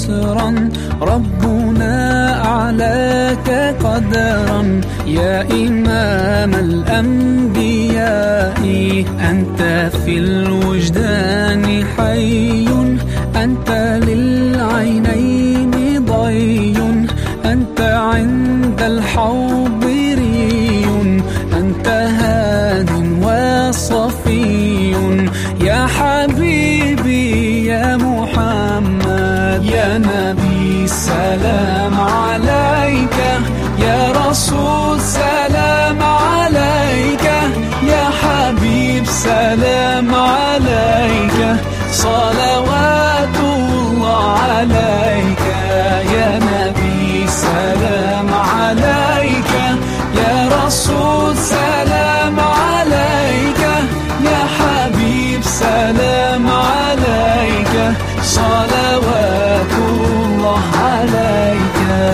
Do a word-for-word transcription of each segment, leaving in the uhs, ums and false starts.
نصرا، ربنا أعلاك قدرا. يا إمام الأنبياء أنت في الوجدان حي، أنت للعينين ضي، أنت عند الحوض ري، أنت هاد وصفي. يا حبيبي يا محمد، يا نبي سلام عليك، يا رسول سلام عليك، يا حبيب سلام عليك، صلوات الله عليك. يا نبي سلام عليك، يا رسول سلام عليك، يا حبيب سلام عليك، صلوات الله عليك.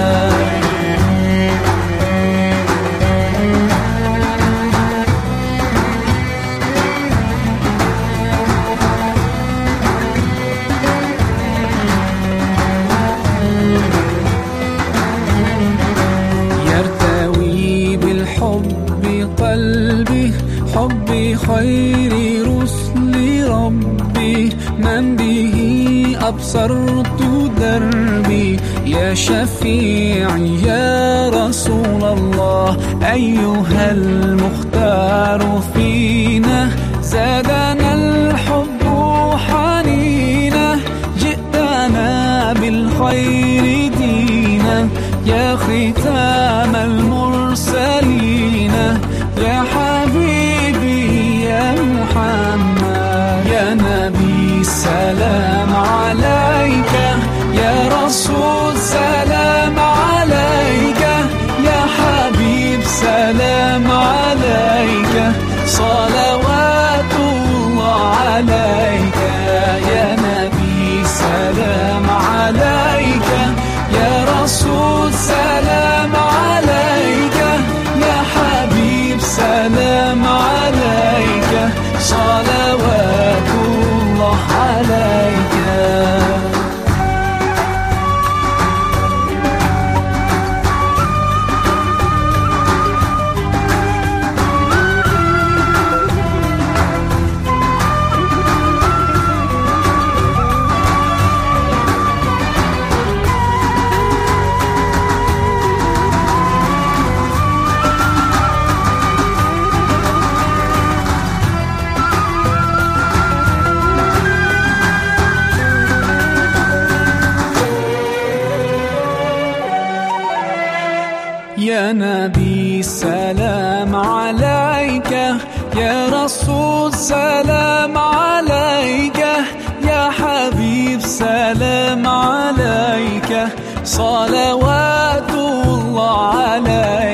قلبي حبي خير رسل ربي، من به أبصرت دربي. يا شفيعي يا رسول الله، أيها المختار فينا، زادنا الحب حنينا، جئتنا بالخير دينا، يا ختام المرسلين، يا حبيبي يا محمد، يا نبي سلام عليك، يا رسول سلام عليك، يا حبيب سلام عليك، صلوات الله عليك. يا نبي سلام عليك، يا رسول سلام عليك، يا حبيب سلام عليك، صلوات الله عليك. يا نبي سلام عليك، يا رسول سلام عليك، يا حبيب سلام عليك، صلوات الله عليك.